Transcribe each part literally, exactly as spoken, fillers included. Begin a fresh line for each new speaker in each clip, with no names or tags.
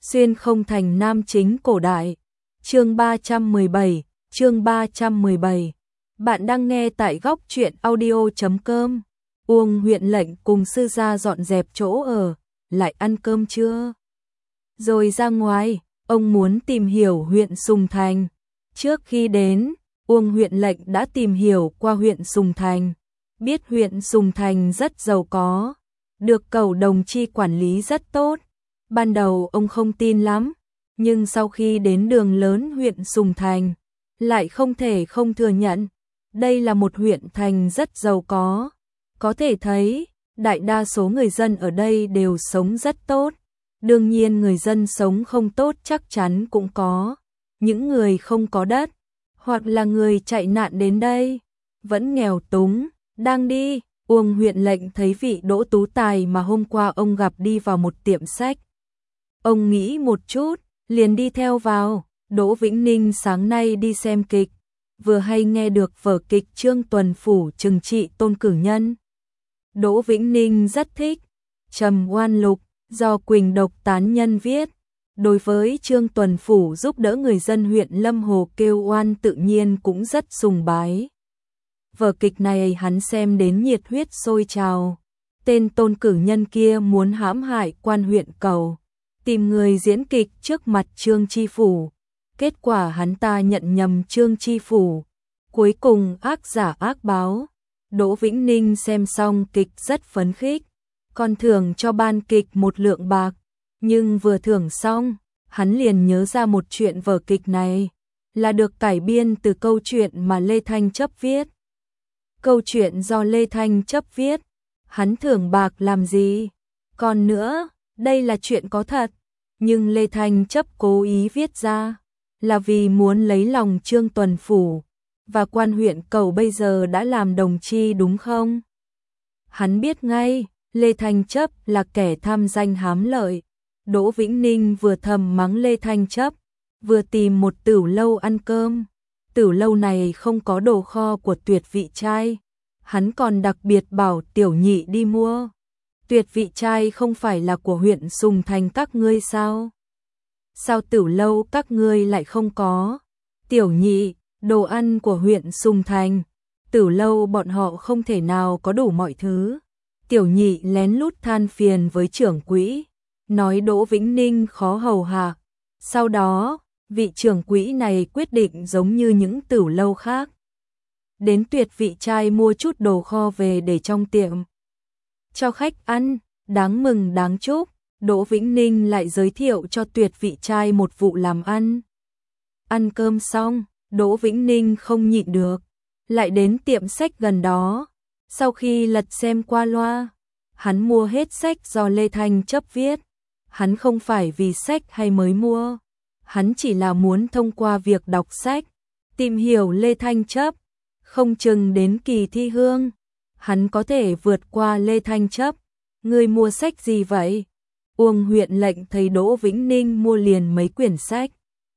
Xuyên không thành nam chính cổ đại. Chương ba trăm mười bảy, chương ba trăm mười bảy. Bạn đang nghe tại góc truyện audio chấm com. Uông huyện lệnh cùng sư gia dọn dẹp chỗ ở, lại ăn cơm chưa? Rồi ra ngoài, ông muốn tìm hiểu huyện Sùng Thành. Trước khi đến, Uông huyện lệnh đã tìm hiểu qua huyện Sùng Thành, biết huyện Sùng Thành rất giàu có, được Cẩu Đồng Chi quản lý rất tốt. Ban đầu ông không tin lắm, nhưng sau khi đến đường lớn huyện Sùng Thành, lại không thể không thừa nhận, đây là một huyện thành rất giàu có. Có thể thấy, đại đa số người dân ở đây đều sống rất tốt. Đương nhiên người dân sống không tốt chắc chắn cũng có. Những người không có đất, hoặc là người chạy nạn đến đây, vẫn nghèo túng, đang đi. Uông huyện lệnh thấy vị Đỗ Tú Tài mà hôm qua ông gặp đi vào một tiệm sách. Ông nghĩ một chút, liền đi theo vào. Đỗ Vĩnh Ninh sáng nay đi xem kịch, vừa hay nghe được vở kịch Trương Tuần Phủ trừng trị Tôn Cử Nhân. Đỗ Vĩnh Ninh rất thích. Trầm Oan Lục, do Quỳnh Độc Tán Nhân viết. Đối với Trương Tuần Phủ giúp đỡ người dân huyện Lâm Hồ kêu oan tự nhiên cũng rất sùng bái. Vở kịch này hắn xem đến nhiệt huyết sôi trào. Tên Tôn Cử Nhân kia muốn hãm hại quan huyện Cầu, tìm người diễn kịch trước mặt Trương Chi Phủ. Kết quả hắn ta nhận nhầm Trương Chi Phủ. Cuối cùng ác giả ác báo. Đỗ Vĩnh Ninh xem xong kịch rất phấn khích, còn thưởng cho ban kịch một lượng bạc. Nhưng vừa thưởng xong, hắn liền nhớ ra một chuyện vở kịch này là được cải biên từ câu chuyện mà Lê Thanh Chấp viết. Câu chuyện do Lê Thanh Chấp viết, hắn thưởng bạc làm gì? Còn nữa, đây là chuyện có thật, nhưng Lê Thanh Chấp cố ý viết ra là vì muốn lấy lòng Trương Tuần Phủ, và quan huyện Cầu bây giờ đã làm đồng chi đúng không? Hắn biết ngay, Lê Thanh Chấp là kẻ tham danh hám lợi. Đỗ Vĩnh Ninh vừa thầm mắng Lê Thanh Chấp, vừa tìm một tửu lâu ăn cơm. Tửu lâu này không có đồ kho của Tuyệt Vị Trai, hắn còn đặc biệt bảo Tiểu Nhị đi mua. Tuyệt Vị Trai không phải là của huyện Sùng Thành các ngươi sao? Sao tửu lâu các ngươi lại không có? Tiểu Nhị, đồ ăn của huyện Sùng Thành, tửu lâu bọn họ không thể nào có đủ mọi thứ. Tiểu Nhị lén lút than phiền với trưởng quỹ, nói Đỗ Vĩnh Ninh khó hầu hạ. Sau đó, vị trưởng quỹ này quyết định giống như những tửu lâu khác, đến Tuyệt Vị Trai mua chút đồ kho về để trong tiệm cho khách ăn. Đáng mừng đáng chúc, Đỗ Vĩnh Ninh lại giới thiệu cho Tuyệt Vị Trai một vụ làm ăn. Ăn cơm xong, Đỗ Vĩnh Ninh không nhịn được, lại đến tiệm sách gần đó. Sau khi lật xem qua loa, hắn mua hết sách do Lê Thanh Chấp viết. Hắn không phải vì sách hay mới mua, hắn chỉ là muốn thông qua việc đọc sách, tìm hiểu Lê Thanh Chấp. Không chừng đến kỳ thi hương, hắn có thể vượt qua Lê Thanh Chấp. Ngươi mua sách gì vậy? Uông huyện lệnh thấy Đỗ Vĩnh Ninh mua liền mấy quyển sách,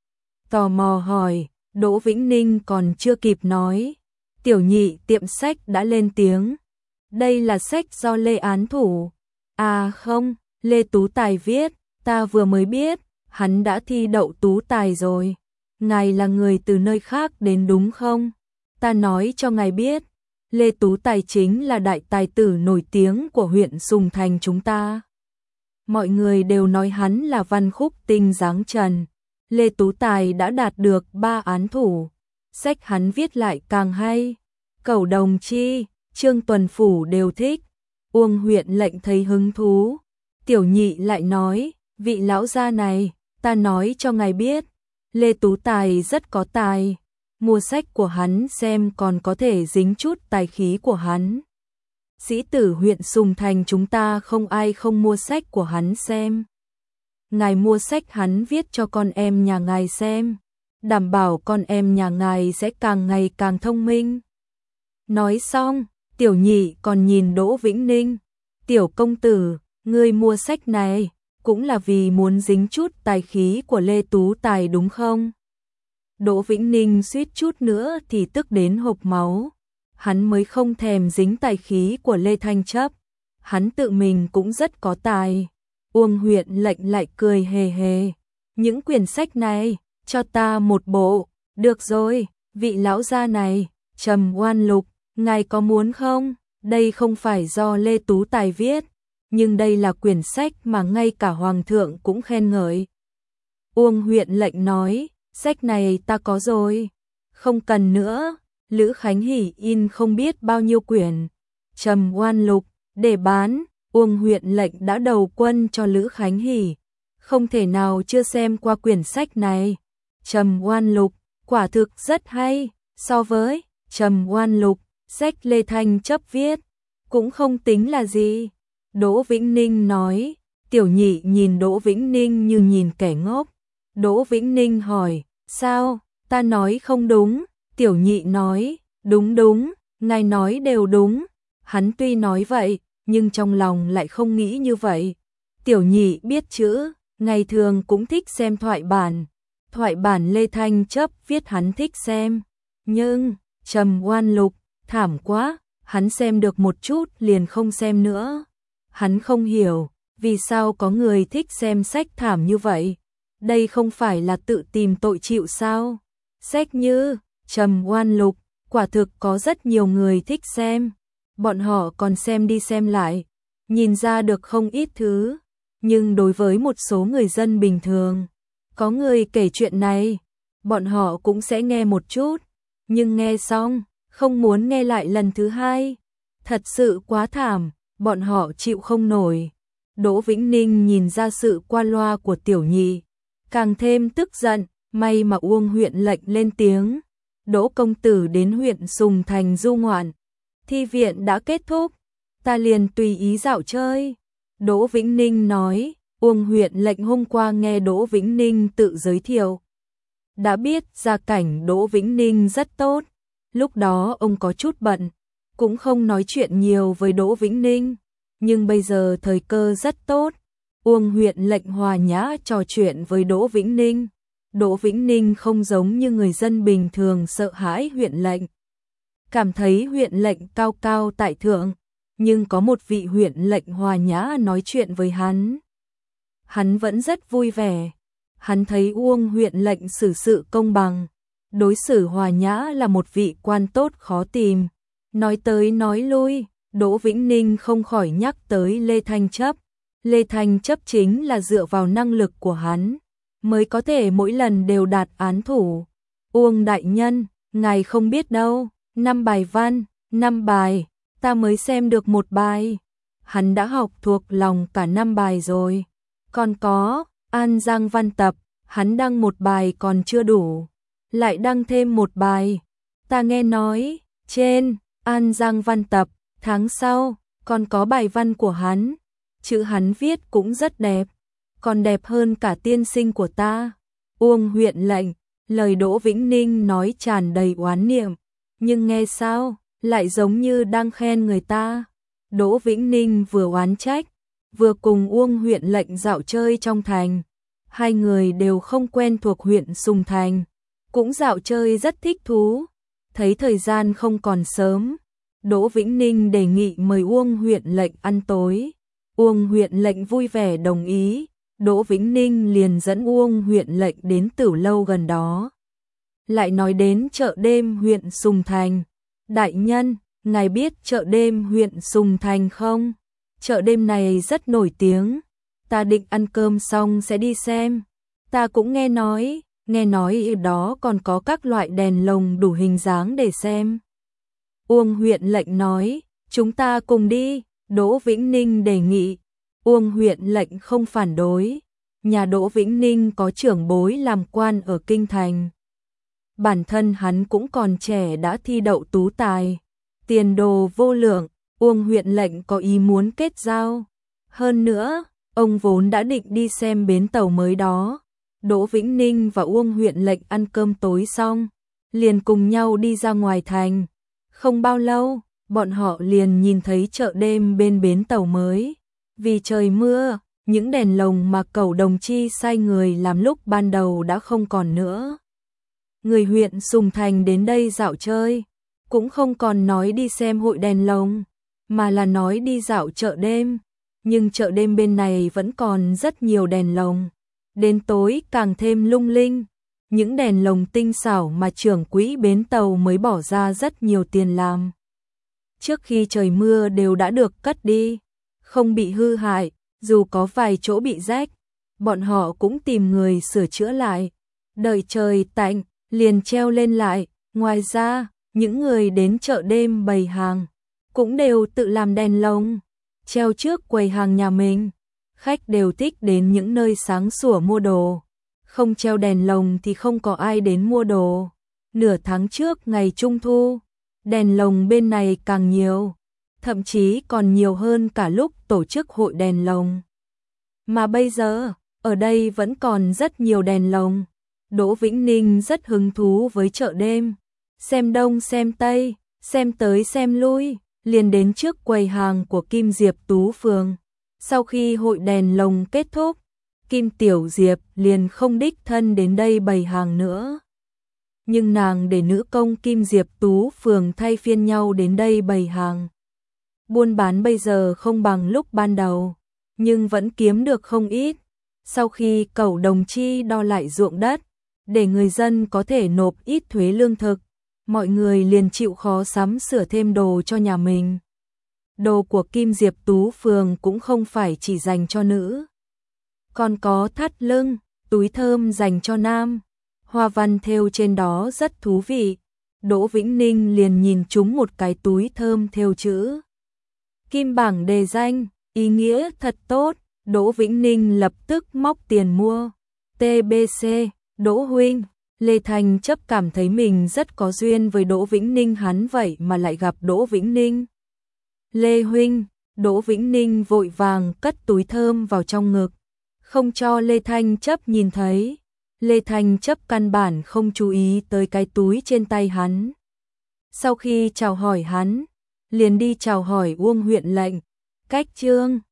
tò mò hỏi. Đỗ Vĩnh Ninh còn chưa kịp nói, Tiểu Nhị tiệm sách đã lên tiếng. Đây là sách do Lê Án Thủ. À không, Lê Tú Tài viết, ta vừa mới biết, hắn đã thi đậu tú tài rồi. Ngài là người từ nơi khác đến đúng không? Ta nói cho ngài biết, Lê Tú Tài chính là đại tài tử nổi tiếng của huyện Sùng Thành chúng ta. Mọi người đều nói hắn là văn khúc tinh dáng trần. Lê Tú Tài đã đạt được ba án thủ, sách hắn viết lại càng hay. Cẩu Đồng Chi, Trương Tuần Phủ đều thích. Uông huyện lệnh thấy hứng thú. Tiểu Nhị lại nói, vị lão gia này, ta nói cho ngài biết, Lê Tú Tài rất có tài. Mua sách của hắn xem còn có thể dính chút tài khí của hắn. Sĩ tử huyện Sùng Thành chúng ta không ai không mua sách của hắn xem. Ngài mua sách hắn viết cho con em nhà ngài xem, đảm bảo con em nhà ngài sẽ càng ngày càng thông minh. Nói xong, Tiểu Nhị còn nhìn Đỗ Vĩnh Ninh. Tiểu công tử, ngươi mua sách này, cũng là vì muốn dính chút tài khí của Lê Tú Tài đúng không? Đỗ Vĩnh Ninh suýt chút nữa thì tức đến hộc máu. Hắn mới không thèm dính tài khí của Lê Thanh Chấp. Hắn tự mình cũng rất có tài. Uông Huyện Lệnh lại cười hề hề. Những quyển sách này, cho ta một bộ. Được rồi, vị lão gia này, Trầm Oan Lục, ngài có muốn không? Đây không phải do Lê Tú Tài viết, nhưng đây là quyển sách mà ngay cả Hoàng thượng cũng khen ngợi. Uông Huyện Lệnh nói, sách này ta có rồi. Không cần nữa, Lữ Khánh Hỷ in không biết bao nhiêu quyển. Trầm Oan Lục, để bán, Uông Huyện Lệnh đã đầu quân cho Lữ Khánh Hỷ. Không thể nào chưa xem qua quyển sách này. Trầm Oan Lục, quả thực rất hay, so với Trầm Oan Lục, sách Lê Thanh Chấp viết, cũng không tính là gì. Đỗ Vĩnh Ninh nói, Tiểu Nhị nhìn Đỗ Vĩnh Ninh như nhìn kẻ ngốc. Đỗ Vĩnh Ninh hỏi, sao, ta nói không đúng? Tiểu Nhị nói, đúng đúng, ngài nói đều đúng. Hắn tuy nói vậy, nhưng trong lòng lại không nghĩ như vậy. Tiểu Nhị biết chữ, ngày thường cũng thích xem thoại bản. Thoại bản Lê Thanh Chấp viết hắn thích xem. Nhưng, Trầm Oan Lục, thảm quá, hắn xem được một chút liền không xem nữa. Hắn không hiểu, vì sao có người thích xem sách thảm như vậy. Đây không phải là tự tìm tội chịu sao? Sách như Trầm Oan Lục, quả thực có rất nhiều người thích xem. Bọn họ còn xem đi xem lại, nhìn ra được không ít thứ. Nhưng đối với một số người dân bình thường, có người kể chuyện này, bọn họ cũng sẽ nghe một chút. Nhưng nghe xong, không muốn nghe lại lần thứ hai. Thật sự quá thảm, bọn họ chịu không nổi. Đỗ Vĩnh Ninh nhìn ra sự qua loa của Tiểu Nhị, càng thêm tức giận, may mà Uông Huyện Lệnh lên tiếng. Đỗ công tử đến huyện Sùng Thành du ngoạn, thi viện đã kết thúc, ta liền tùy ý dạo chơi. Đỗ Vĩnh Ninh nói, Uông Huyện Lệnh hôm qua nghe Đỗ Vĩnh Ninh tự giới thiệu, đã biết gia cảnh Đỗ Vĩnh Ninh rất tốt. Lúc đó ông có chút bận, cũng không nói chuyện nhiều với Đỗ Vĩnh Ninh, nhưng bây giờ thời cơ rất tốt. Uông Huyện Lệnh hòa nhã trò chuyện với Đỗ Vĩnh Ninh. Đỗ Vĩnh Ninh không giống như người dân bình thường sợ hãi Huyện Lệnh, cảm thấy Huyện Lệnh cao cao tại thượng, nhưng có một vị Huyện Lệnh hòa nhã nói chuyện với hắn, hắn vẫn rất vui vẻ. Hắn thấy Uông Huyện Lệnh xử sự công bằng, đối xử hòa nhã là một vị quan tốt khó tìm. Nói tới nói lui, Đỗ Vĩnh Ninh không khỏi nhắc tới Lê Thanh Chấp. Lê Thanh Chấp chính là dựa vào năng lực của hắn, mới có thể mỗi lần đều đạt án thủ. Uông đại nhân, ngài không biết đâu, năm bài văn, năm bài, ta mới xem được một bài. Hắn đã học thuộc lòng cả năm bài rồi. Còn có, An Giang văn tập, hắn đăng một bài còn chưa đủ, lại đăng thêm một bài. Ta nghe nói, trên An Giang văn tập, tháng sau, còn có bài văn của hắn. Chữ hắn viết cũng rất đẹp, còn đẹp hơn cả tiên sinh của ta. Uông Huyện Lệnh, lời Đỗ Vĩnh Ninh nói tràn đầy oán niệm, nhưng nghe sao, lại giống như đang khen người ta. Đỗ Vĩnh Ninh vừa oán trách, vừa cùng Uông Huyện Lệnh dạo chơi trong thành. Hai người đều không quen thuộc huyện Sùng Thành, cũng dạo chơi rất thích thú. Thấy thời gian không còn sớm, Đỗ Vĩnh Ninh đề nghị mời Uông Huyện Lệnh ăn tối. Uông Huyện Lệnh vui vẻ đồng ý. Đỗ Vĩnh Ninh liền dẫn Uông Huyện Lệnh đến Tửu Lâu gần đó. Lại nói đến chợ đêm huyện Sùng Thành. Đại nhân, ngài biết chợ đêm huyện Sùng Thành không? Chợ đêm này rất nổi tiếng. Ta định ăn cơm xong sẽ đi xem. Ta cũng nghe nói, nghe nói ở đó còn có các loại đèn lồng đủ hình dáng để xem. Uông Huyện Lệnh nói, chúng ta cùng đi. Đỗ Vĩnh Ninh đề nghị. Uông Huyện Lệnh không phản đối. Nhà Đỗ Vĩnh Ninh có trưởng bối làm quan ở Kinh Thành. Bản thân hắn cũng còn trẻ đã thi đậu tú tài, tiền đồ vô lượng. Uông Huyện Lệnh có ý muốn kết giao. Hơn nữa, ông vốn đã định đi xem bến tàu mới đó. Đỗ Vĩnh Ninh và Uông Huyện Lệnh ăn cơm tối xong, liền cùng nhau đi ra ngoài thành. Không bao lâu, bọn họ liền nhìn thấy chợ đêm bên bến tàu mới. Vì trời mưa, những đèn lồng mà Cẩu Đồng Chi sai người làm lúc ban đầu đã không còn nữa. Người huyện Sùng Thành đến đây dạo chơi, cũng không còn nói đi xem hội đèn lồng, mà là nói đi dạo chợ đêm. nhưng chợ đêm bên này vẫn còn rất nhiều đèn lồng. Đến tối càng thêm lung linh, những đèn lồng tinh xảo mà trưởng quỹ bến tàu mới bỏ ra rất nhiều tiền làm. Trước khi trời mưa đều đã được cất đi, không bị hư hại, dù có vài chỗ bị rách, bọn họ cũng tìm người sửa chữa lại. Đợi trời tạnh, liền treo lên lại. Ngoài ra, những người đến chợ đêm bày hàng cũng đều tự làm đèn lồng, treo trước quầy hàng nhà mình. Khách đều thích đến những nơi sáng sủa mua đồ. Không treo đèn lồng thì không có ai đến mua đồ. Nửa tháng trước ngày Trung thu, đèn lồng bên này càng nhiều, thậm chí còn nhiều hơn cả lúc tổ chức hội đèn lồng. Mà bây giờ, ở đây vẫn còn rất nhiều đèn lồng. Đỗ Vĩnh Ninh rất hứng thú với chợ đêm, xem đông xem tây, xem tới xem lui, liền đến trước quầy hàng của Kim Diệp Tú Phường. Sau khi hội đèn lồng kết thúc, Kim Tiểu Diệp liền không đích thân đến đây bày hàng nữa. Nhưng nàng để nữ công Kim Diệp Tú Phường thay phiên nhau đến đây bày hàng. Buôn bán bây giờ không bằng lúc ban đầu, nhưng vẫn kiếm được không ít. Sau khi Cẩu Đồng Chi đo lại ruộng đất, để người dân có thể nộp ít thuế lương thực, mọi người liền chịu khó sắm sửa thêm đồ cho nhà mình. Đồ của Kim Diệp Tú Phường cũng không phải chỉ dành cho nữ, còn có thắt lưng, túi thơm dành cho nam. Hoa văn thêu trên đó rất thú vị. Đỗ Vĩnh Ninh liền nhìn trúng một cái túi thơm thêu chữ Kim bảng đề danh, ý nghĩa thật tốt. Đỗ Vĩnh Ninh lập tức móc tiền mua. tê bê xê, Đỗ huynh. Lê Thành Chấp cảm thấy mình rất có duyên với Đỗ Vĩnh Ninh, hắn vậy mà lại gặp Đỗ Vĩnh Ninh. Lê huynh. Đỗ Vĩnh Ninh vội vàng cất túi thơm vào trong ngực, không cho Lê Thanh Chấp nhìn thấy. Lê Thanh Chấp căn bản không chú ý tới cái túi trên tay hắn. Sau khi chào hỏi hắn, liền đi chào hỏi Uông Huyện lệnh. Cách Trương